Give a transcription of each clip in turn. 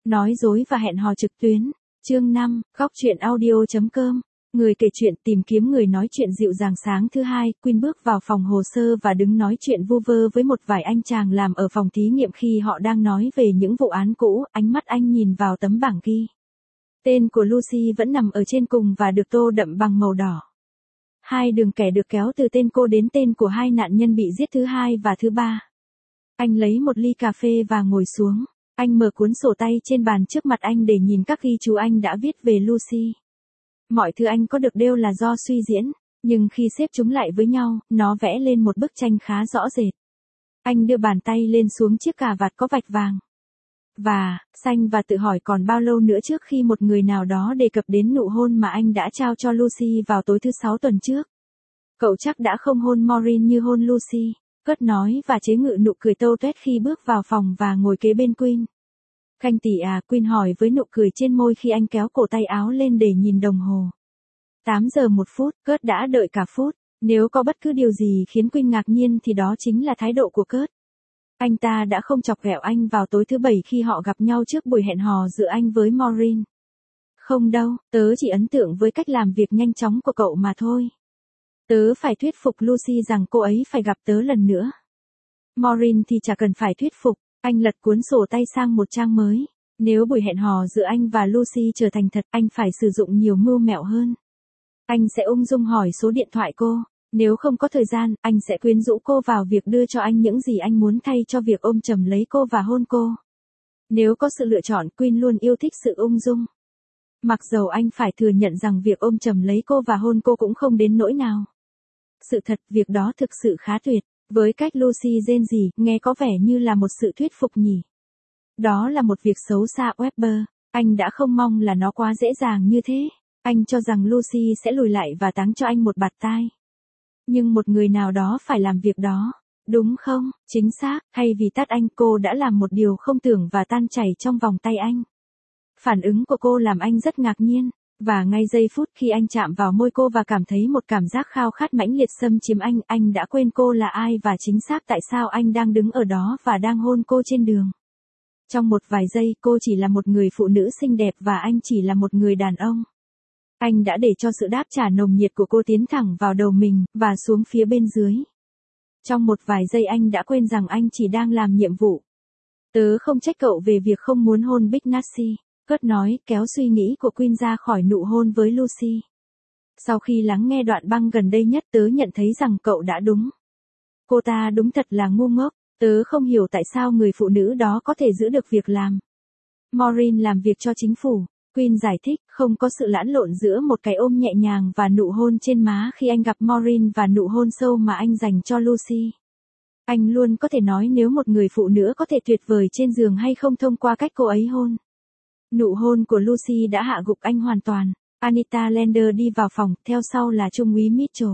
Nói dối và hẹn hò trực tuyến. Chương 5, góc truyện audio.com. Người kể chuyện tìm kiếm người nói chuyện dịu dàng. Sáng thứ hai, Queen bước vào phòng hồ sơ và đứng nói chuyện vu vơ với một vài anh chàng làm ở phòng thí nghiệm. Khi họ đang nói về những vụ án cũ, ánh mắt anh nhìn vào tấm bảng ghi. Tên của Lucy vẫn nằm ở trên cùng và được tô đậm bằng màu đỏ. Hai đường kẻ được kéo từ tên cô đến tên của hai nạn nhân bị giết thứ hai và thứ ba. Anh lấy một ly cà phê và ngồi xuống. Anh mở cuốn sổ tay trên bàn trước mặt anh để nhìn các ghi chú anh đã viết về Lucy. Mọi thứ anh có được đều là do suy diễn, nhưng khi xếp chúng lại với nhau, nó vẽ lên một bức tranh khá rõ rệt. Anh đưa bàn tay lên xuống chiếc cà vạt có vạch vàng và xanh và tự hỏi còn bao lâu nữa trước khi một người nào đó đề cập đến nụ hôn mà anh đã trao cho Lucy vào tối thứ Sáu tuần trước. Cậu chắc đã không hôn Maureen như hôn Lucy. Cất nói và chế ngự nụ cười tâu tuét khi bước vào phòng và ngồi kế bên Queen. Canh tỷ à, Queen hỏi với nụ cười trên môi khi anh kéo cổ tay áo lên để nhìn đồng hồ. 8 giờ 1 phút, Kurt đã đợi cả phút. Nếu có bất cứ điều gì khiến Queen ngạc nhiên thì đó chính là thái độ của Kurt. Anh ta đã không chọc ghẹo anh vào tối thứ Bảy khi họ gặp nhau trước buổi hẹn hò giữa anh với Maureen. Không đâu, tớ chỉ ấn tượng với cách làm việc nhanh chóng của cậu mà thôi. Tớ phải thuyết phục Lucy rằng cô ấy phải gặp tớ lần nữa. Maureen thì chả cần phải thuyết phục. Anh lật cuốn sổ tay sang một trang mới. Nếu buổi hẹn hò giữa anh và Lucy trở thành thật, anh phải sử dụng nhiều mưu mẹo hơn. Anh sẽ ung dung hỏi số điện thoại cô. Nếu không có thời gian, anh sẽ quyến rũ cô vào việc đưa cho anh những gì anh muốn thay cho việc ôm chầm lấy cô và hôn cô. Nếu có sự lựa chọn, Queen luôn yêu thích sự ung dung. Mặc dầu anh phải thừa nhận rằng việc ôm chầm lấy cô và hôn cô cũng không đến nỗi nào. Sự thật, việc đó thực sự khá tuyệt. Với cách Lucy rên rỉ, nghe có vẻ như là một sự thuyết phục nhỉ. Đó là một việc xấu xa Webber. Anh đã không mong là nó quá dễ dàng như thế. Anh cho rằng Lucy sẽ lùi lại và táng cho anh một bạt tai. Nhưng một người nào đó phải làm việc đó. Đúng không? Chính xác. Thay vì tát anh, cô đã làm một điều không tưởng và tan chảy trong vòng tay anh. Phản ứng của cô làm anh rất ngạc nhiên. Và ngay giây phút khi anh chạm vào môi cô và cảm thấy một cảm giác khao khát mãnh liệt xâm chiếm anh đã quên cô là ai và chính xác tại sao anh đang đứng ở đó và đang hôn cô trên đường. Trong một vài giây cô chỉ là một người phụ nữ xinh đẹp và anh chỉ là một người đàn ông. Anh đã để cho sự đáp trả nồng nhiệt của cô tiến thẳng vào đầu mình và xuống phía bên dưới. Trong một vài giây anh đã quên rằng anh chỉ đang làm nhiệm vụ. Tớ không trách cậu về việc không muốn hôn Big Nasty. Kurt nói, kéo suy nghĩ của Queen ra khỏi nụ hôn với Lucy. Sau khi lắng nghe đoạn băng gần đây nhất, tớ nhận thấy rằng cậu đã đúng. Cô ta đúng thật là ngu ngốc. Tớ không hiểu tại sao người phụ nữ đó có thể giữ được việc làm. Maureen làm việc cho chính phủ. Queen giải thích, không có sự lẫn lộn giữa một cái ôm nhẹ nhàng và nụ hôn trên má khi anh gặp Maureen và nụ hôn sâu mà anh dành cho Lucy. Anh luôn có thể nói nếu một người phụ nữ có thể tuyệt vời trên giường hay không thông qua cách cô ấy hôn. Nụ hôn của Lucy đã hạ gục anh hoàn toàn. Anita Lander đi vào phòng, theo sau là Trung úy Mitchell.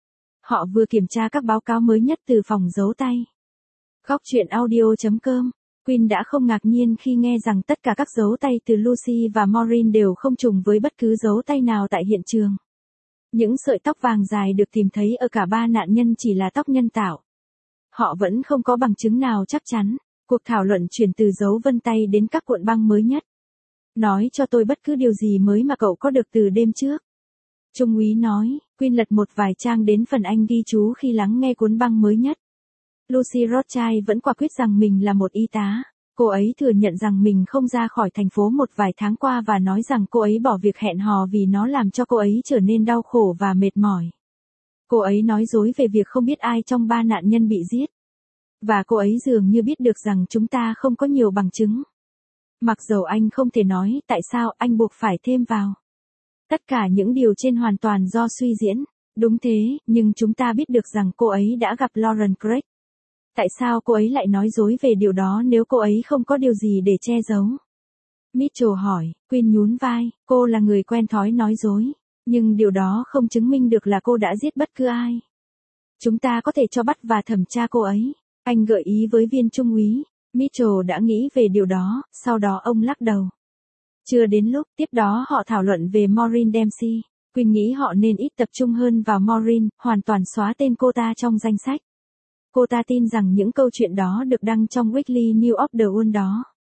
Họ vừa kiểm tra các báo cáo mới nhất từ phòng giấu tay. Góc truyện audio.com. Queen đã không ngạc nhiên khi nghe rằng tất cả các dấu tay từ Lucy và Maureen đều không trùng với bất cứ dấu tay nào tại hiện trường. Những sợi tóc vàng dài được tìm thấy ở cả ba nạn nhân chỉ là tóc nhân tạo. Họ vẫn không có bằng chứng nào chắc chắn. Cuộc thảo luận chuyển từ dấu vân tay đến các cuộn băng mới nhất. Nói cho tôi bất cứ điều gì mới mà cậu có được từ đêm trước. Trung úy nói, Queen lật một vài trang đến phần anh ghi chú khi lắng nghe cuốn băng mới nhất. Lucy Rothschild vẫn quả quyết rằng mình là một y tá. Cô ấy thừa nhận rằng mình không ra khỏi thành phố một vài tháng qua và nói rằng cô ấy bỏ việc hẹn hò vì nó làm cho cô ấy trở nên đau khổ và mệt mỏi. Cô ấy nói dối về việc không biết ai trong ba nạn nhân bị giết. Và cô ấy dường như biết được rằng chúng ta không có nhiều bằng chứng. Mặc dầu anh không thể nói tại sao anh buộc phải thêm vào. Tất cả những điều trên hoàn toàn do suy diễn. Đúng thế, nhưng chúng ta biết được rằng cô ấy đã gặp Lauren Craig. Tại sao cô ấy lại nói dối về điều đó nếu cô ấy không có điều gì để che giấu? Mitchell hỏi, Queen nhún vai, cô là người quen thói nói dối. Nhưng điều đó không chứng minh được là cô đã giết bất cứ ai. Chúng ta có thể cho bắt và thẩm tra cô ấy. Anh gợi ý với viên trung úy. Mitchell đã nghĩ về điều đó, sau đó ông lắc đầu. Chưa đến lúc, tiếp đó họ thảo luận về Maureen Dempsey. Queen nghĩ họ nên ít tập trung hơn vào Maureen, hoàn toàn xóa tên cô ta trong danh sách. Cô ta tin rằng những câu chuyện đó được đăng trong Weekly News of the World đó.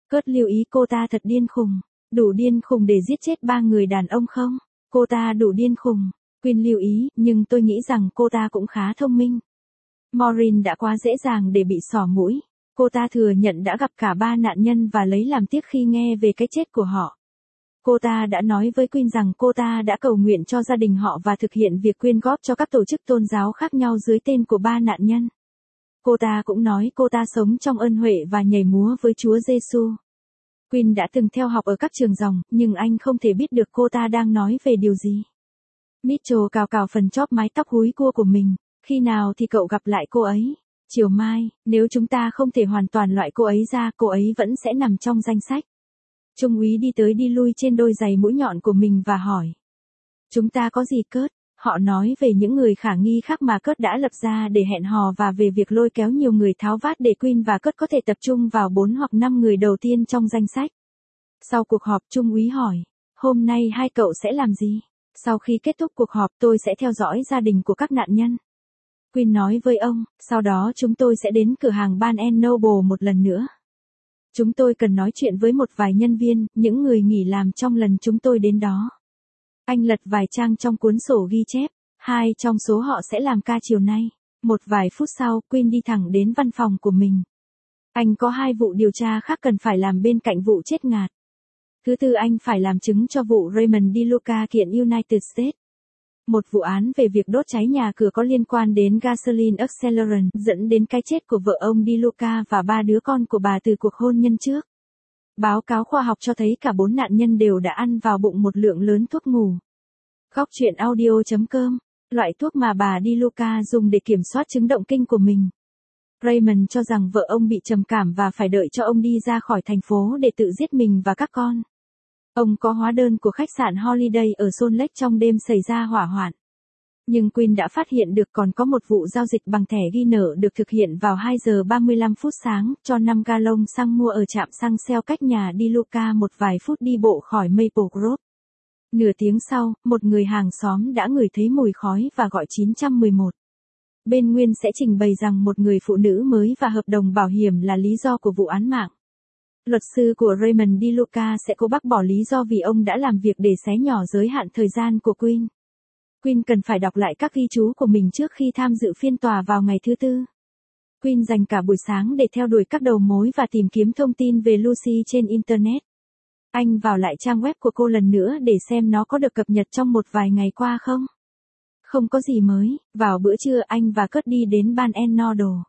Curt lưu ý cô ta thật điên khùng. Đủ điên khùng để giết chết 3 người đàn ông không? Cô ta đủ điên khùng. Quinn lưu ý, nhưng tôi nghĩ rằng cô ta cũng khá thông minh. Maureen đã quá dễ dàng để bị xỏ mũi. Cô ta thừa nhận đã gặp cả 3 nạn nhân và lấy làm tiếc khi nghe về cái chết của họ. Cô ta đã nói với Quinn rằng cô ta đã cầu nguyện cho gia đình họ và thực hiện việc quyên góp cho các tổ chức tôn giáo khác nhau dưới tên của 3 nạn nhân. Cô ta cũng nói cô ta sống trong ân huệ và nhảy múa với Chúa Giêsu. Quinn đã từng theo học ở các trường dòng, nhưng anh không thể biết được cô ta đang nói về điều gì. Mitchell cào cào phần chóp mái tóc húi cua của mình. Khi nào thì cậu gặp lại cô ấy? Chiều mai, nếu chúng ta không thể hoàn toàn loại cô ấy ra, cô ấy vẫn sẽ nằm trong danh sách. Trung úy đi tới đi lui trên đôi giày mũi nhọn của mình và hỏi. Chúng ta có gì Curt? Họ nói về những người khả nghi khác mà Curt đã lập ra để hẹn hò và về việc lôi kéo nhiều người tháo vát để Quinn và Curt có thể tập trung vào 4 hoặc 5 người đầu tiên trong danh sách. Sau cuộc họp, Trung úy hỏi. Hôm nay hai cậu sẽ làm gì? Sau khi kết thúc cuộc họp tôi sẽ theo dõi gia đình của các nạn nhân. Quinn nói với ông, sau đó chúng tôi sẽ đến cửa hàng Barnes Noble một lần nữa. Chúng tôi cần nói chuyện với một vài nhân viên, những người nghỉ làm trong lần chúng tôi đến đó. Anh lật vài trang trong cuốn sổ ghi chép, 2 trong số họ sẽ làm ca chiều nay. Một vài phút sau, Quinn đi thẳng đến văn phòng của mình. Anh có 2 vụ điều tra khác cần phải làm bên cạnh vụ chết ngạt. Thứ tư anh phải làm chứng cho vụ Raymond DeLuca kiện United States. Một vụ án về việc đốt cháy nhà cửa có liên quan đến gasoline accelerant dẫn đến cái chết của vợ ông DeLuca và 3 đứa con của bà từ cuộc hôn nhân trước. Báo cáo khoa học cho thấy cả 4 nạn nhân đều đã ăn vào bụng một lượng lớn thuốc ngủ. Góc truyện audio.com. Loại thuốc mà bà DeLuca dùng để kiểm soát chứng động kinh của mình. Raymond cho rằng vợ ông bị trầm cảm và phải đợi cho ông đi ra khỏi thành phố để tự giết mình và các con. Ông có hóa đơn của khách sạn Holiday ở Salt Lake trong đêm xảy ra hỏa hoạn. Nhưng Quinn đã phát hiện được còn có một vụ giao dịch bằng thẻ ghi nợ được thực hiện vào 2 giờ 35 phút sáng cho 5 galon xăng mua ở trạm xăng Shell cách nhà DeLuca một vài phút đi bộ khỏi Maple Grove. Nửa tiếng sau, một người hàng xóm đã ngửi thấy mùi khói và gọi 911. Bên Nguyên sẽ trình bày rằng một người phụ nữ mới và hợp đồng bảo hiểm là lý do của vụ án mạng. Luật sư của Raymond DeLuca sẽ cố bác bỏ lý do vì ông đã làm việc để xé nhỏ giới hạn thời gian của Quinn. Quinn cần phải đọc lại các ghi chú của mình trước khi tham dự phiên tòa vào ngày thứ Tư. Quinn dành cả buổi sáng để theo đuổi các đầu mối và tìm kiếm thông tin về Lucy trên Internet. Anh vào lại trang web của cô lần nữa để xem nó có được cập nhật trong một vài ngày qua không. Không có gì mới. Vào bữa trưa anh và Curt đi đến Barnes Noble.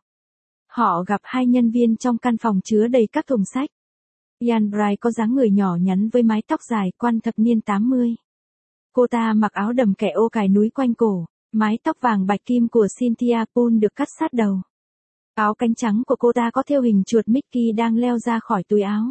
Họ gặp 2 nhân viên trong căn phòng chứa đầy các thùng sách. Ian Bright có dáng người nhỏ nhắn với mái tóc dài quan thập niên 80. Cô ta mặc áo đầm kẻ ô cài núi quanh cổ, mái tóc vàng bạch kim của Cynthia Poole được cắt sát đầu. Áo cánh trắng của cô ta có thêu hình chuột Mickey đang leo ra khỏi túi áo.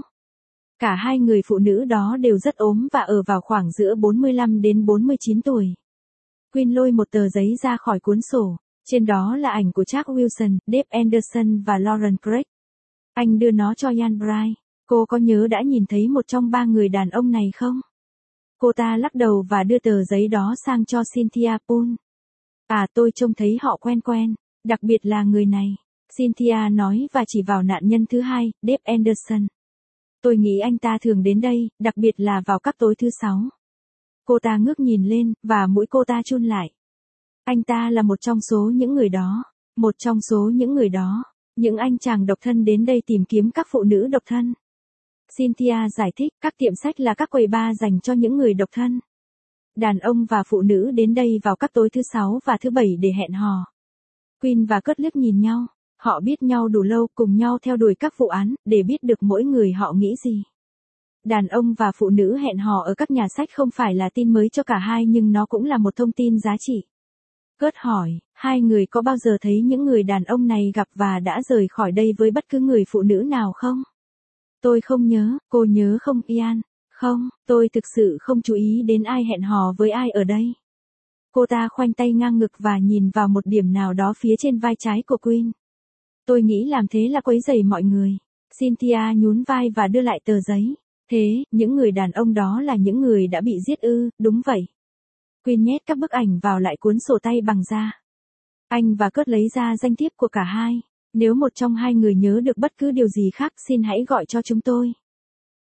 Cả 2 người phụ nữ đó đều rất ốm và ở vào khoảng giữa 45 đến 49 tuổi. Quinn lôi một tờ giấy ra khỏi cuốn sổ, trên đó là ảnh của Jack Wilson, Dave Anderson và Lauren Craig. Anh đưa nó cho Ian Bright. Cô có nhớ đã nhìn thấy một trong 3 người đàn ông này không? Cô ta lắc đầu và đưa tờ giấy đó sang cho Cynthia Poole. À, tôi trông thấy họ quen quen, đặc biệt là người này, Cynthia nói và chỉ vào nạn nhân thứ 2, Dave Anderson. Tôi nghĩ anh ta thường đến đây, đặc biệt là vào các tối thứ 6. Cô ta ngước nhìn lên, và mũi cô ta chun lại. Anh ta là một trong số những người đó. Một trong số những người đó. Những anh chàng độc thân đến đây tìm kiếm các phụ nữ độc thân. Cynthia giải thích, các tiệm sách là các quầy bar dành cho những người độc thân. Đàn ông và phụ nữ đến đây vào các tối thứ 6 và thứ 7 để hẹn hò. Quinn và Curt liếc nhìn nhau. Họ biết nhau đủ lâu, cùng nhau theo đuổi các vụ án, để biết được mỗi người họ nghĩ gì. Đàn ông và phụ nữ hẹn hò ở các nhà sách không phải là tin mới cho cả hai, nhưng nó cũng là một thông tin giá trị. Curt hỏi, 2 người có bao giờ thấy những người đàn ông này gặp và đã rời khỏi đây với bất cứ người phụ nữ nào không? Tôi không nhớ. Cô nhớ không Ian? Không, tôi thực sự không chú ý đến ai hẹn hò với ai ở đây. Cô ta khoanh tay ngang ngực và nhìn vào một điểm nào đó phía trên vai trái của Quinn. Tôi nghĩ làm thế là quấy rầy mọi người. Cynthia nhún vai và đưa lại tờ giấy. Thế, những người đàn ông đó là những người đã bị giết ư? Đúng vậy. Quinn nhét các bức ảnh vào lại cuốn sổ tay bằng da. Anh và Curt lấy ra danh thiếp của cả hai. Nếu một trong 2 người nhớ được bất cứ điều gì khác, xin hãy gọi cho chúng tôi.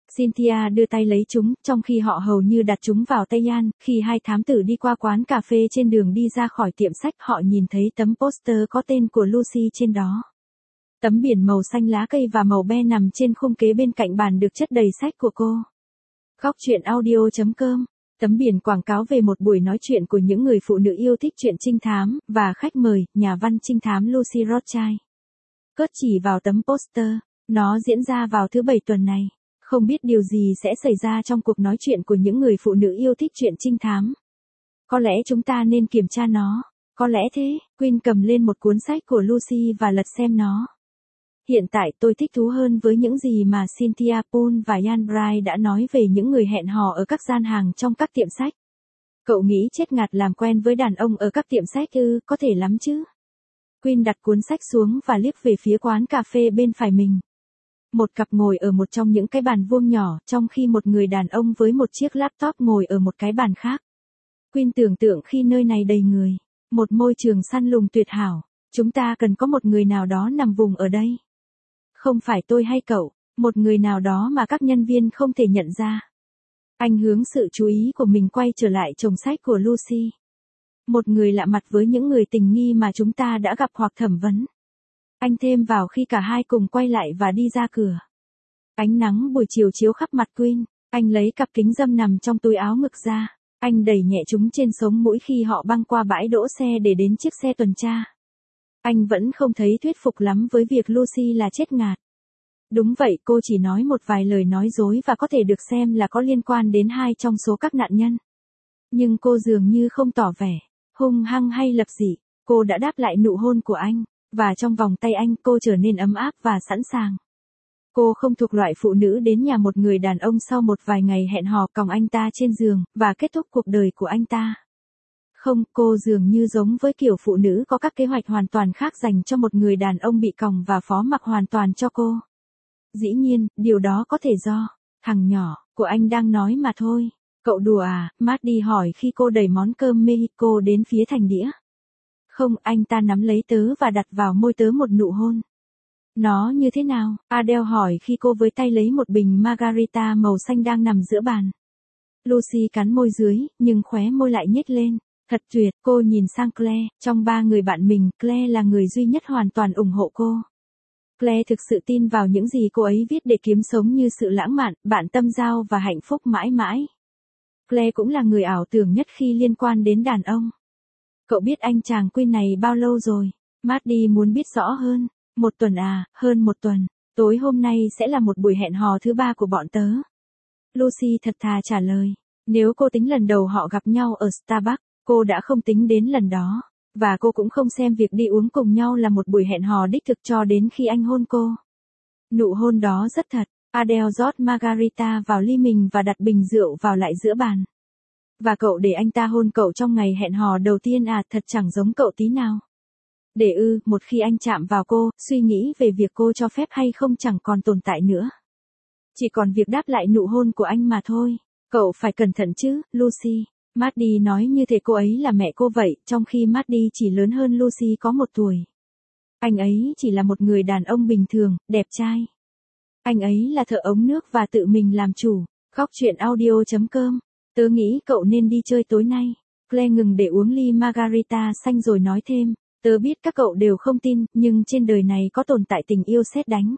Cynthia đưa tay lấy chúng, trong khi họ hầu như đặt chúng vào tay Ian. Khi hai thám tử đi qua quán cà phê trên đường đi ra khỏi tiệm sách, họ nhìn thấy tấm poster có tên của Lucy trên đó. Tấm biển màu xanh lá cây và màu be nằm trên khung kế bên cạnh bàn được chất đầy sách của cô. Góc truyện audio.com. Tấm biển quảng cáo về một buổi nói chuyện của những người phụ nữ yêu thích truyện trinh thám, và khách mời, nhà văn trinh thám Lucy Rothschild. Cớt chỉ vào tấm poster, nó diễn ra vào thứ Bảy tuần này. Không biết điều gì sẽ xảy ra trong cuộc nói chuyện của những người phụ nữ yêu thích truyện trinh thám. Có lẽ chúng ta nên kiểm tra nó. Có lẽ thế. Quinn cầm lên một cuốn sách của Lucy và lật xem nó. Hiện tại tôi thích thú hơn với những gì mà Cynthia Poole và Ian Bright đã nói về những người hẹn hò ở các gian hàng trong các tiệm sách. Cậu nghĩ chết ngạt làm quen với đàn ông ở các tiệm sách ư? Có thể lắm chứ. Quinn đặt cuốn sách xuống và liếc về phía quán cà phê bên phải mình. Một cặp ngồi ở một trong những cái bàn vuông nhỏ, trong khi một người đàn ông với một chiếc laptop ngồi ở một cái bàn khác. Quinn tưởng tượng khi nơi này đầy người. Một môi trường săn lùng tuyệt hảo. Chúng ta cần có một người nào đó nằm vùng ở đây. Không phải tôi hay cậu, một người nào đó mà các nhân viên không thể nhận ra. Anh hướng sự chú ý của mình quay trở lại chồng sách của Lucy. Một người lạ mặt với những người tình nghi mà chúng ta đã gặp hoặc thẩm vấn. Anh thêm vào khi cả hai cùng quay lại và đi ra cửa. Ánh nắng buổi chiều chiếu khắp mặt Quinn. Anh lấy cặp kính râm nằm trong túi áo ngực ra. Anh đẩy nhẹ chúng trên sống mũi khi họ băng qua bãi đỗ xe để đến chiếc xe tuần tra. Anh vẫn không thấy thuyết phục lắm với việc Lucy là chết ngạt. Đúng vậy, cô chỉ nói một vài lời nói dối và có thể được xem là có liên quan đến hai trong số các nạn nhân. Nhưng cô dường như không tỏ vẻ hung hăng hay lập dị. Cô đã đáp lại nụ hôn của anh, và trong vòng tay anh cô trở nên ấm áp và sẵn sàng. Cô không thuộc loại phụ nữ đến nhà một người đàn ông sau một vài ngày hẹn hò còng anh ta trên giường, và kết thúc cuộc đời của anh ta. Không, cô dường như giống với kiểu phụ nữ có các kế hoạch hoàn toàn khác dành cho một người đàn ông bị còng và phó mặc hoàn toàn cho cô. Dĩ nhiên, điều đó có thể do thằng nhỏ của anh đang nói mà thôi. Cậu đùa à? Maddie hỏi khi cô đẩy món cơm Mexico đến phía thành đĩa. Không, anh ta nắm lấy tớ và đặt vào môi tớ một nụ hôn. Nó như thế nào? Adele hỏi khi cô với tay lấy một bình margarita màu xanh đang nằm giữa bàn. Lucy cắn môi dưới, nhưng khóe môi lại nhếch lên. Thật tuyệt, cô nhìn sang Claire, trong ba người bạn mình, Claire là người duy nhất hoàn toàn ủng hộ cô. Claire thực sự tin vào những gì cô ấy viết để kiếm sống như sự lãng mạn, bạn tâm giao và hạnh phúc mãi mãi. Claire cũng là người ảo tưởng nhất khi liên quan đến đàn ông. Cậu biết anh chàng Quinn này bao lâu rồi? Maddie muốn biết rõ hơn. 1 tuần à, hơn 1 tuần. Tối hôm nay sẽ là một buổi hẹn hò thứ 3 của bọn tớ. Lucy thật thà trả lời. Nếu cô tính lần đầu họ gặp nhau ở Starbucks, cô đã không tính đến lần đó. Và cô cũng không xem việc đi uống cùng nhau là một buổi hẹn hò đích thực cho đến khi anh hôn cô. Nụ hôn đó rất thật. Adele rót margarita vào ly mình và đặt bình rượu vào lại giữa bàn. Và cậu để anh ta hôn cậu trong ngày hẹn hò đầu tiên à? Thật chẳng giống cậu tí nào. Để một khi anh chạm vào cô, suy nghĩ về việc cô cho phép hay không chẳng còn tồn tại nữa. Chỉ còn việc đáp lại nụ hôn của anh mà thôi. Cậu phải cẩn thận chứ, Lucy. Maddie nói như thể cô ấy là mẹ cô vậy, trong khi Maddie chỉ lớn hơn Lucy có 1 tuổi. Anh ấy chỉ là một người đàn ông bình thường, đẹp trai. Anh ấy là thợ ống nước và tự mình làm chủ. Góc truyện audio.com. Tớ nghĩ cậu nên đi chơi tối nay. Claire ngừng để uống ly margarita xanh rồi nói thêm. Tớ biết các cậu đều không tin, nhưng trên đời này có tồn tại tình yêu sét đánh.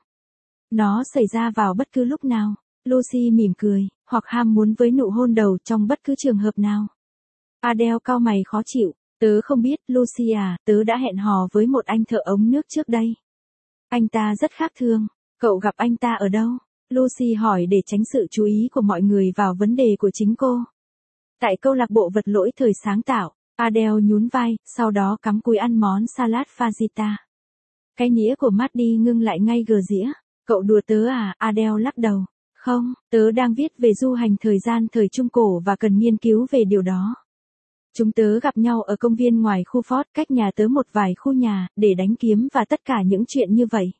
Nó xảy ra vào bất cứ lúc nào. Lucy mỉm cười, hoặc ham muốn với nụ hôn đầu trong bất cứ trường hợp nào. Adele cau mày khó chịu. Tớ không biết, Lucy à, tớ đã hẹn hò với một anh thợ ống nước trước đây. Anh ta rất khác thường. Cậu gặp anh ta ở đâu? Lucy hỏi để tránh sự chú ý của mọi người vào vấn đề của chính cô. Tại câu lạc bộ vật lỗi thời sáng tạo. Adele nhún vai, sau đó cắm cúi ăn món salad fajita. Cái nĩa của Maddie ngưng lại ngay gờ dĩa. Cậu đùa tớ à? Adele lắc đầu. Không, tớ đang viết về du hành thời gian thời Trung Cổ và cần nghiên cứu về điều đó. Chúng tớ gặp nhau ở công viên ngoài khu Fort, cách nhà tớ một vài khu nhà, để đánh kiếm và tất cả những chuyện như vậy.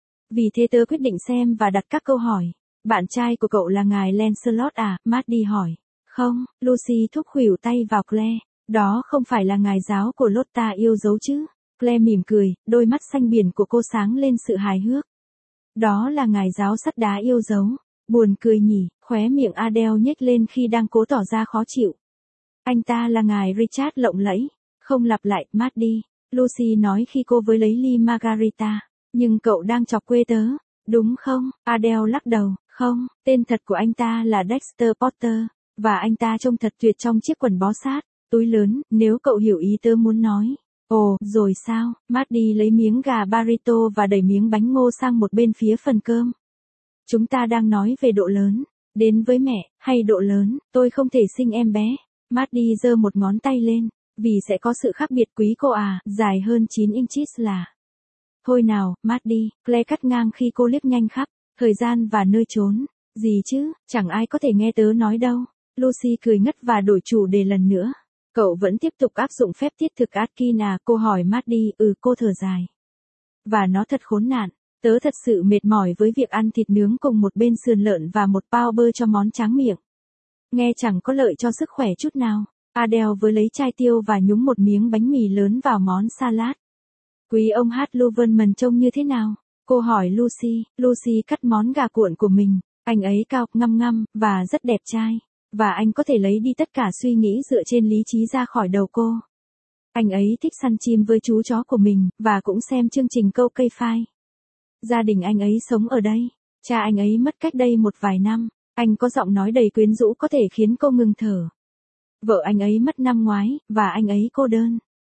Vì thế tớ quyết định xem và đặt các câu hỏi. Bạn trai của cậu là ngài Lancelot à? Maddie hỏi. Không, Lucy thúc khuỷu tay vào Claire. Đó không phải là ngài giáo của Lotta yêu dấu chứ? Claire mỉm cười, đôi mắt xanh biển của cô sáng lên sự hài hước. Đó là ngài giáo sắt đá yêu dấu. Buồn cười nhỉ, khóe miệng Adele nhếch lên khi đang cố tỏ ra khó chịu. Anh ta là ngài Richard lộng lẫy. Không lặp lại, Maddie. Lucy nói khi cô với lấy ly margarita. Nhưng cậu đang chọc quê tớ, đúng không? Adele lắc đầu, không, tên thật của anh ta là Dexter Potter, và anh ta trông thật tuyệt trong chiếc quần bó sát, túi lớn, nếu cậu hiểu ý tớ muốn nói. Ồ, rồi sao? Maddie lấy miếng gà burrito và đẩy miếng bánh ngô sang một bên phía phần cơm. Chúng ta đang nói về độ lớn. Đến với mẹ, hay độ lớn, tôi không thể sinh em bé. Maddie giơ một ngón tay lên, vì sẽ có sự khác biệt quý cô à, dài hơn 9 inches là. Thôi nào, Maddie, Claire cắt ngang khi cô liếc nhanh khắp, thời gian và nơi trốn. Gì chứ, chẳng ai có thể nghe tớ nói đâu. Lucy cười ngất và đổi chủ đề lần nữa. Cậu vẫn tiếp tục áp dụng phép thiết thực Atkin à, cô hỏi Maddie, cô thở dài. Và nó thật khốn nạn, tớ thật sự mệt mỏi với việc ăn thịt nướng cùng một bên sườn lợn và một bao bơ cho món tráng miệng. Nghe chẳng có lợi cho sức khỏe chút nào. Adele với lấy chai tiêu và nhúng một miếng bánh mì lớn vào món salad. Quý ông Hát Luverman trông như thế nào? Cô hỏi Lucy. Lucy cắt món gà cuộn của mình. Anh ấy cao, ngăm ngăm, và rất đẹp trai. Và anh có thể lấy đi tất cả suy nghĩ dựa trên lý trí ra khỏi đầu cô. Anh ấy thích săn chim với chú chó của mình, và cũng xem chương trình câu cây phai. Gia đình anh ấy sống ở đây. Cha anh ấy mất cách đây một vài năm. Anh có giọng nói đầy quyến rũ có thể khiến cô ngừng thở. Vợ anh ấy mất năm ngoái, và anh ấy cô đơn.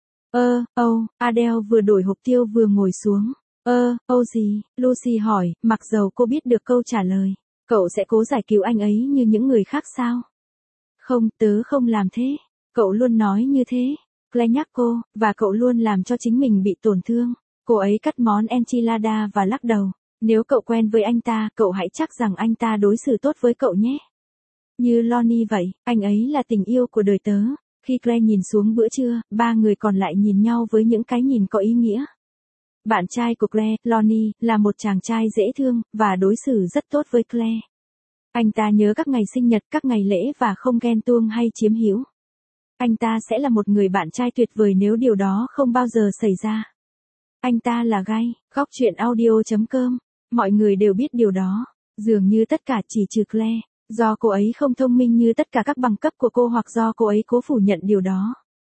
Adele vừa đổi hộp tiêu vừa ngồi xuống. Gì? Lucy hỏi, mặc dầu cô biết được câu trả lời. Cậu sẽ cố giải cứu anh ấy như những người khác sao? Không, tớ không làm thế. Cậu luôn nói như thế. Claire nhắc cô, và cậu luôn làm cho chính mình bị tổn thương. Cô ấy cắt món enchilada và lắc đầu. Nếu cậu quen với anh ta, cậu hãy chắc rằng anh ta đối xử tốt với cậu nhé. Như Lonnie vậy, anh ấy là tình yêu của đời tớ. Khi Claire nhìn xuống bữa trưa, ba người còn lại nhìn nhau với những cái nhìn có ý nghĩa. Bạn trai của Claire, Lonnie, là một chàng trai dễ thương, và đối xử rất tốt với Claire. Anh ta nhớ các ngày sinh nhật, các ngày lễ và không ghen tuông hay chiếm hữu. Anh ta sẽ là một người bạn trai tuyệt vời nếu điều đó không bao giờ xảy ra. Anh ta là gay, góc chuyện audio.com. Mọi người đều biết điều đó. Dường như tất cả chỉ trừ Claire. Do cô ấy không thông minh như tất cả các bằng cấp của cô hoặc do cô ấy cố phủ nhận điều đó.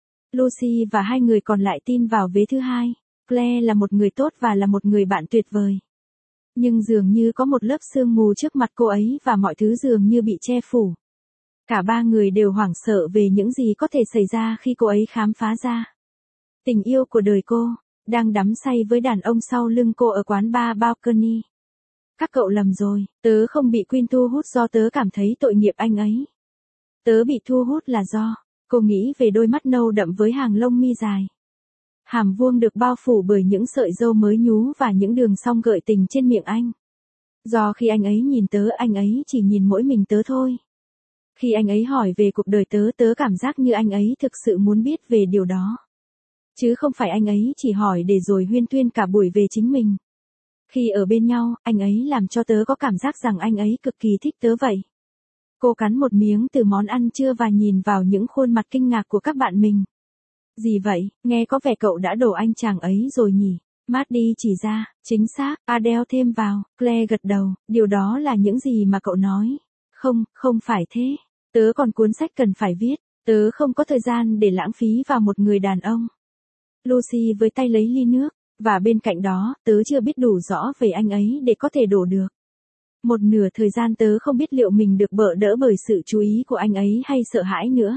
Lucy và hai người còn lại tin vào vế thứ hai. Claire là một người tốt và là một người bạn tuyệt vời. Nhưng dường như có một lớp sương mù trước mặt cô ấy và mọi thứ dường như bị che phủ. Cả ba người đều hoảng sợ về những gì có thể xảy ra khi cô ấy khám phá ra. Tình yêu của đời cô, đang đắm say với đàn ông sau lưng cô ở quán bar balcony. Các cậu lầm rồi, tớ không bị Queen thu hút do tớ cảm thấy tội nghiệp anh ấy. Tớ bị thu hút là do, cô nghĩ về đôi mắt nâu đậm với hàng lông mi dài. Hàm vuông được bao phủ bởi những sợi râu mới nhú và những đường cong gợi tình trên miệng anh. Do khi anh ấy nhìn tớ, anh ấy chỉ nhìn mỗi mình tớ thôi. Khi anh ấy hỏi về cuộc đời tớ, tớ cảm giác như anh ấy thực sự muốn biết về điều đó. Chứ không phải anh ấy chỉ hỏi để rồi huyên thuyên cả buổi về chính mình. Khi ở bên nhau, anh ấy làm cho tớ có cảm giác rằng anh ấy cực kỳ thích tớ vậy. Cô cắn một miếng từ món ăn trưa và nhìn vào những khuôn mặt kinh ngạc của các bạn mình. Gì vậy, nghe có vẻ cậu đã đổ anh chàng ấy rồi nhỉ? Maddie chỉ ra, chính xác, Adele thêm vào, Claire gật đầu, điều đó là những gì mà cậu nói. Không, không phải thế. Tớ còn cuốn sách cần phải viết, tớ không có thời gian để lãng phí vào một người đàn ông. Lucy với tay lấy ly nước, và bên cạnh đó, tớ chưa biết đủ rõ về anh ấy để có thể đổ được. Một nửa thời gian tớ không biết liệu mình được bợ đỡ bởi sự chú ý của anh ấy hay sợ hãi nữa.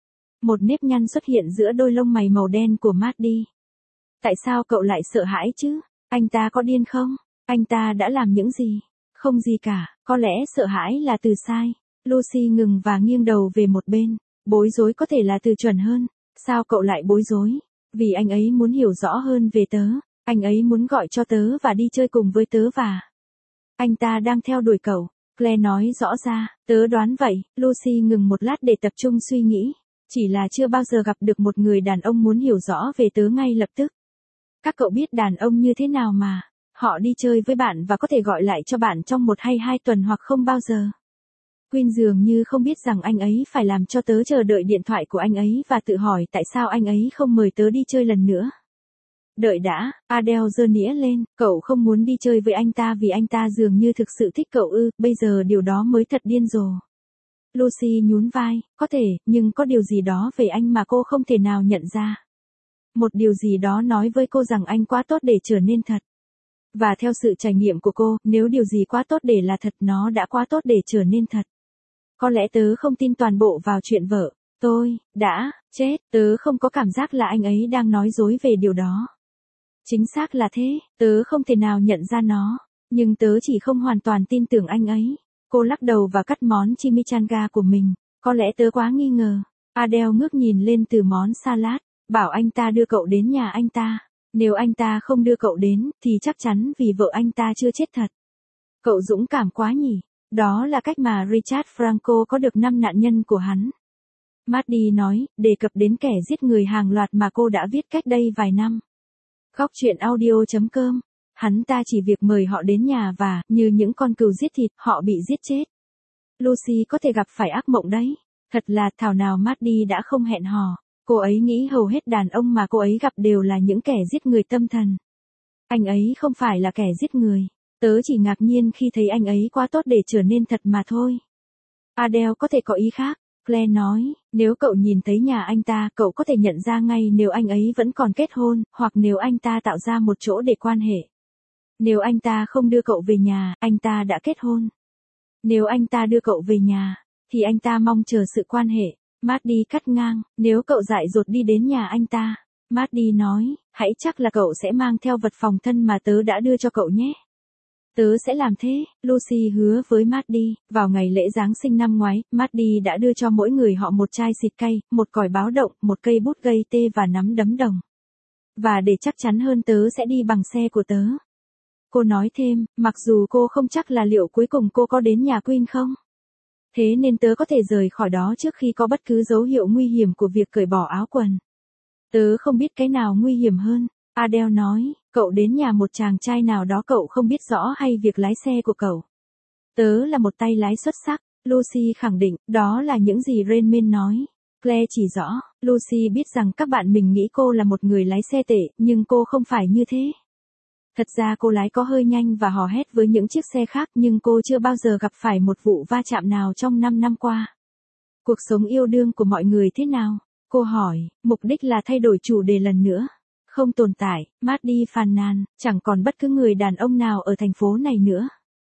Một nếp nhăn xuất hiện giữa đôi lông mày màu đen của Maddie. Tại sao cậu lại sợ hãi chứ? Anh ta có điên không? Anh ta đã làm những gì? Không gì cả, có lẽ sợ hãi là từ sai. Lucy ngừng và nghiêng đầu về một bên. Bối rối có thể là từ chuẩn hơn. Sao cậu lại bối rối? Vì anh ấy muốn hiểu rõ hơn về tớ. Anh ấy muốn gọi cho tớ và đi chơi cùng với tớ và... Anh ta đang theo đuổi cậu. Claire nói rõ ra, tớ đoán vậy. Lucy ngừng một lát để tập trung suy nghĩ. Chỉ là chưa bao giờ gặp được một người đàn ông muốn hiểu rõ về tớ ngay lập tức. Các cậu biết đàn ông như thế nào mà. Họ đi chơi với bạn và có thể gọi lại cho bạn trong 1 hay 2 tuần hoặc không bao giờ. Queen dường như không biết rằng anh ấy phải làm cho tớ chờ đợi điện thoại của anh ấy và tự hỏi tại sao anh ấy không mời tớ đi chơi lần nữa. Đợi đã, Adele giơ nĩa lên, cậu không muốn đi chơi với anh ta vì anh ta dường như thực sự thích cậu ư, bây giờ điều đó mới thật điên rồ. Lucy nhún vai, có thể, nhưng có điều gì đó về anh mà cô không thể nào nhận ra. Một điều gì đó nói với cô rằng anh quá tốt để trở nên thật. Và theo sự trải nghiệm của cô, nếu điều gì quá tốt để là thật nó đã quá tốt để trở nên thật. Có lẽ tớ không tin toàn bộ vào chuyện vợ. Tôi, đã, chết, tớ không có cảm giác là anh ấy đang nói dối về điều đó. Chính xác là thế, tớ không thể nào nhận ra nó. Nhưng tớ chỉ không hoàn toàn tin tưởng anh ấy. Cô lắc đầu và cắt món chimichanga của mình. Có lẽ tớ quá nghi ngờ. Adele ngước nhìn lên từ món salad. Bảo anh ta đưa cậu đến nhà anh ta. Nếu anh ta không đưa cậu đến, thì chắc chắn vì vợ anh ta chưa chết thật. Cậu dũng cảm quá nhỉ. Đó là cách mà Richard Franco có được 5 nạn nhân của hắn. Maddie nói, đề cập đến kẻ giết người hàng loạt mà cô đã viết cách đây vài năm. Góc chuyện audio.com. Hắn ta chỉ việc mời họ đến nhà và, như những con cừu giết thịt, họ bị giết chết. Lucy có thể gặp phải ác mộng đấy. Thật là thảo nào Maddie đã không hẹn hò. Cô ấy nghĩ hầu hết đàn ông mà cô ấy gặp đều là những kẻ giết người tâm thần. Anh ấy không phải là kẻ giết người. Tớ chỉ ngạc nhiên khi thấy anh ấy quá tốt để trở nên thật mà thôi. Adele có thể có ý khác. Claire nói, nếu cậu nhìn thấy nhà anh ta, cậu có thể nhận ra ngay nếu anh ấy vẫn còn kết hôn, hoặc nếu anh ta tạo ra một chỗ để quan hệ. Nếu anh ta không đưa cậu về nhà, anh ta đã kết hôn. Nếu anh ta đưa cậu về nhà, thì anh ta mong chờ sự quan hệ. Maddie cắt ngang, nếu cậu dại dột đi đến nhà anh ta. Maddie nói, hãy chắc là cậu sẽ mang theo vật phòng thân mà tớ đã đưa cho cậu nhé. Tớ sẽ làm thế, Lucy hứa với Maddie. Vào ngày lễ Giáng sinh năm ngoái, Maddie đã đưa cho mỗi người họ một chai xịt cay, một còi báo động, một cây bút gây tê và nắm đấm đồng. Và để chắc chắn hơn tớ sẽ đi bằng xe của tớ. Cô nói thêm, mặc dù cô không chắc là liệu cuối cùng cô có đến nhà Queen không. Thế nên tớ có thể rời khỏi đó trước khi có bất cứ dấu hiệu nguy hiểm của việc cởi bỏ áo quần. Tớ không biết cái nào nguy hiểm hơn. Adele nói, cậu đến nhà một chàng trai nào đó cậu không biết rõ hay việc lái xe của cậu. Tớ là một tay lái xuất sắc, Lucy khẳng định, đó là những gì Raymond nói. Claire chỉ rõ, Lucy biết rằng các bạn mình nghĩ cô là một người lái xe tệ, nhưng cô không phải như thế. Thật ra cô lái có hơi nhanh và hò hét với những chiếc xe khác nhưng cô chưa bao giờ gặp phải một vụ va chạm nào trong 5 năm qua. Cuộc sống yêu đương của mọi người thế nào? Cô hỏi, mục đích là thay đổi chủ đề lần nữa. Không tồn tại, Maddie phàn nàn, chẳng còn bất cứ người đàn ông nào ở thành phố này nữa.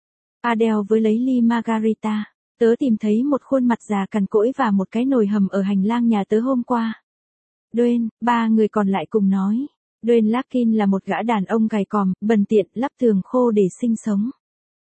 Adele với lấy ly margarita. Tớ tìm thấy một khuôn mặt già cằn cỗi và một cái nồi hầm ở hành lang nhà tớ hôm qua. Dwayne, 3 người còn lại cùng nói. Dwayne Larkin là một gã đàn ông gầy còm, bần tiện, lắp tường khô để sinh sống.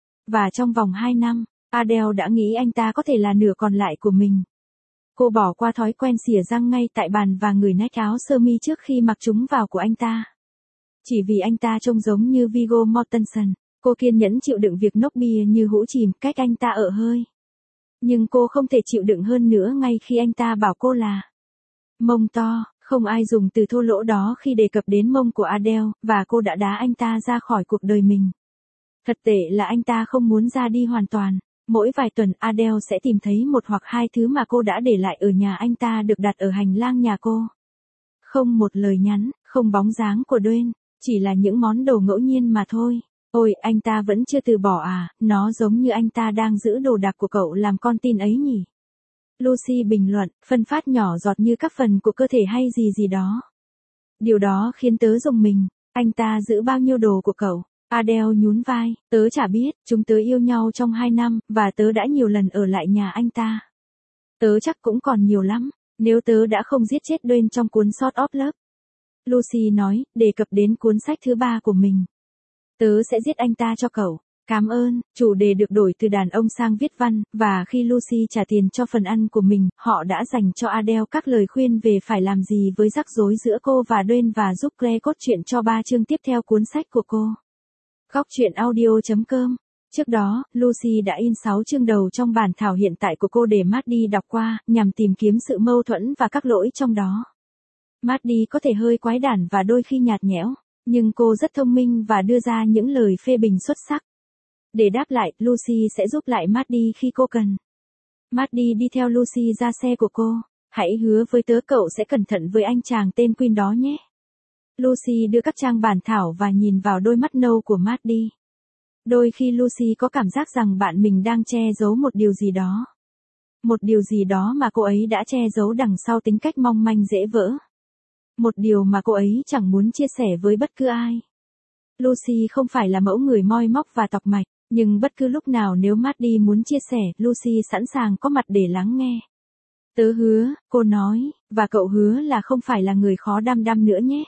Và trong vòng 2 năm, Adele đã nghĩ anh ta có thể là nửa còn lại của mình. Cô bỏ qua thói quen xỉa răng ngay tại bàn và ngửi nách áo sơ mi trước khi mặc chúng vào của anh ta. Chỉ vì anh ta trông giống như Viggo Mortensen, cô kiên nhẫn chịu đựng việc nốc bia như hũ chìm cách anh ta ở hơi. Nhưng cô không thể chịu đựng hơn nữa ngay khi anh ta bảo cô là mông to. Không ai dùng từ thô lỗ đó khi đề cập đến mông của Adele, và cô đã đá anh ta ra khỏi cuộc đời mình. Thật tệ là anh ta không muốn ra đi hoàn toàn. Mỗi vài tuần Adele sẽ tìm thấy một hoặc hai thứ mà cô đã để lại ở nhà anh ta được đặt ở hành lang nhà cô. Không một lời nhắn, không bóng dáng của Dwayne, chỉ là những món đồ ngẫu nhiên mà thôi. Ôi, anh ta vẫn chưa từ bỏ à, nó giống như anh ta đang giữ đồ đạc của cậu làm con tin ấy nhỉ. Lucy bình luận, phân phát nhỏ giọt như các phần của cơ thể hay gì gì đó. Điều đó khiến tớ rùng mình, anh ta giữ bao nhiêu đồ của cậu? Adele nhún vai, tớ chả biết, chúng tớ yêu nhau trong 2 năm, và tớ đã nhiều lần ở lại nhà anh ta. Tớ chắc cũng còn nhiều lắm, nếu tớ đã không giết chết Dwayne trong cuốn Sort of Love. Lucy nói, đề cập đến cuốn sách thứ 3 của mình. Tớ sẽ giết anh ta cho cậu. Cảm ơn, chủ đề được đổi từ đàn ông sang viết văn, và khi Lucy trả tiền cho phần ăn của mình, họ đã dành cho Adele các lời khuyên về phải làm gì với rắc rối giữa cô và Dwayne và giúp Claire cốt truyện cho 3 chương tiếp theo cuốn sách của cô. Góc chuyện audio.com. Trước đó, Lucy đã in 6 chương đầu trong bản thảo hiện tại của cô để Maddie đọc qua, nhằm tìm kiếm sự mâu thuẫn và các lỗi trong đó. Maddie có thể hơi quái đản và đôi khi nhạt nhẽo, nhưng cô rất thông minh và đưa ra những lời phê bình xuất sắc. Để đáp lại, Lucy sẽ giúp lại Maddie khi cô cần. Maddie đi theo Lucy ra xe của cô. Hãy hứa với tớ cậu sẽ cẩn thận với anh chàng tên Queen đó nhé. Lucy đưa các trang bản thảo và nhìn vào đôi mắt nâu của Maddie. Đôi khi Lucy có cảm giác rằng bạn mình đang che giấu một điều gì đó. Một điều gì đó mà cô ấy đã che giấu đằng sau tính cách mong manh dễ vỡ. Một điều mà cô ấy chẳng muốn chia sẻ với bất cứ ai. Lucy không phải là mẫu người moi móc và tọc mạch, nhưng bất cứ lúc nào nếu Maddie muốn chia sẻ, Lucy sẵn sàng có mặt để lắng nghe. Tớ hứa, cô nói, và cậu hứa là không phải là người khó đăm đăm nữa nhé.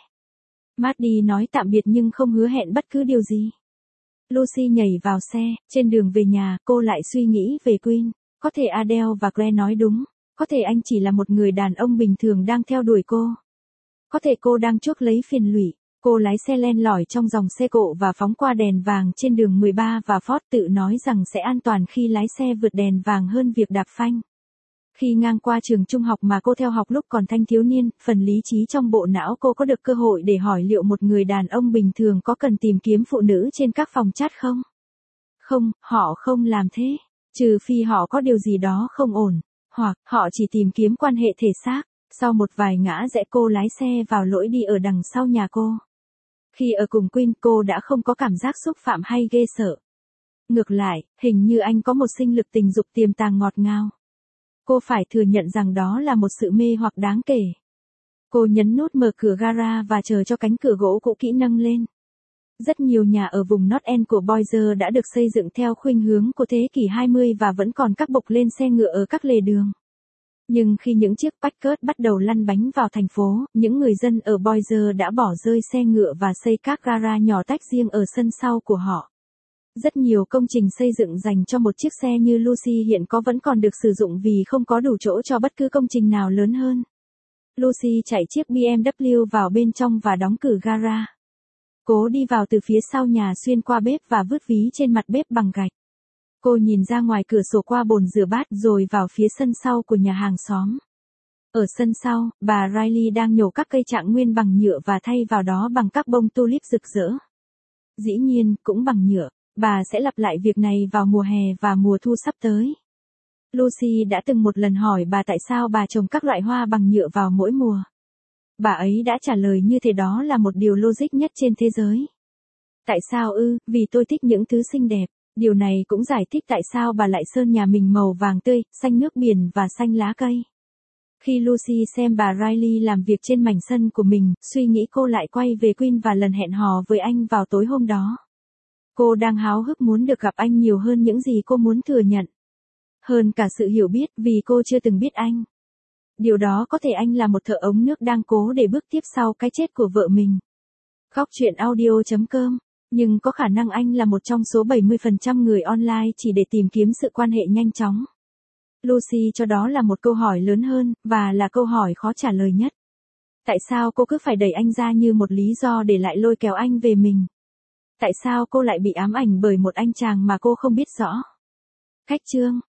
Maddie nói tạm biệt nhưng không hứa hẹn bất cứ điều gì. Lucy nhảy vào xe, trên đường về nhà, cô lại suy nghĩ về Quinn. Có thể Adele và Claire nói đúng, có thể anh chỉ là một người đàn ông bình thường đang theo đuổi cô. Có thể cô đang chuốc lấy phiền lụy. Cô lái xe len lỏi trong dòng xe cộ và phóng qua đèn vàng trên đường 13 và Ford tự nói rằng sẽ an toàn khi lái xe vượt đèn vàng hơn việc đạp phanh. Khi ngang qua trường trung học mà cô theo học lúc còn thanh thiếu niên, phần lý trí trong bộ não cô có được cơ hội để hỏi liệu một người đàn ông bình thường có cần tìm kiếm phụ nữ trên các phòng chat không? Không, họ không làm thế. Trừ phi họ có điều gì đó không ổn, hoặc họ chỉ tìm kiếm quan hệ thể xác. Sau một vài ngã rẽ cô lái xe vào lối đi ở đằng sau nhà cô. Khi ở cùng Quinn cô đã không có cảm giác xúc phạm hay ghê sợ. Ngược lại, hình như anh có một sinh lực tình dục tiềm tàng ngọt ngào. Cô phải thừa nhận rằng đó là một sự mê hoặc đáng kể. Cô nhấn nút mở cửa gara và chờ cho cánh cửa gỗ cũ kỹ nâng lên. Rất nhiều nhà ở vùng North End của Boise đã được xây dựng theo khuynh hướng của thế kỷ 20 và vẫn còn các bộc lên xe ngựa ở các lề đường. Nhưng khi những chiếc Packard bắt đầu lăn bánh vào thành phố, những người dân ở Boise đã bỏ rơi xe ngựa và xây các gara nhỏ tách riêng ở sân sau của họ. Rất nhiều công trình xây dựng dành cho một chiếc xe như Lucy hiện có vẫn còn được sử dụng vì không có đủ chỗ cho bất cứ công trình nào lớn hơn. Lucy chạy chiếc BMW vào bên trong và đóng cửa gara. Cố đi vào từ phía sau nhà xuyên qua bếp và vứt ví trên mặt bếp bằng gạch. Cô nhìn ra ngoài cửa sổ qua bồn rửa bát rồi vào phía sân sau của nhà hàng xóm. Ở sân sau, bà Riley đang nhổ các cây trạng nguyên bằng nhựa và thay vào đó bằng các bông tulip rực rỡ. Dĩ nhiên, cũng bằng nhựa, bà sẽ lặp lại việc này vào mùa hè và mùa thu sắp tới. Lucy đã từng một lần hỏi bà tại sao bà trồng các loại hoa bằng nhựa vào mỗi mùa. Bà ấy đã trả lời như thế đó là một điều logic nhất trên thế giới. Tại sao ư? Vì tôi thích những thứ xinh đẹp. Điều này cũng giải thích tại sao bà lại sơn nhà mình màu vàng tươi, xanh nước biển và xanh lá cây. Khi Lucy xem bà Riley làm việc trên mảnh sân của mình, suy nghĩ cô lại quay về Quinn và lần hẹn hò với anh vào tối hôm đó. Cô đang háo hức muốn được gặp anh nhiều hơn những gì cô muốn thừa nhận. Hơn cả sự hiểu biết vì cô chưa từng biết anh. Điều đó có thể anh là một thợ ống nước đang cố để bước tiếp sau cái chết của vợ mình. Góc chuyện audio.com. Nhưng có khả năng anh là một trong số 70% người online chỉ để tìm kiếm sự quan hệ nhanh chóng. Lucy cho đó là một câu hỏi lớn hơn, và là câu hỏi khó trả lời nhất. Tại sao cô cứ phải đẩy anh ra như một lý do để lại lôi kéo anh về mình? Tại sao cô lại bị ám ảnh bởi một anh chàng mà cô không biết rõ? Cách chương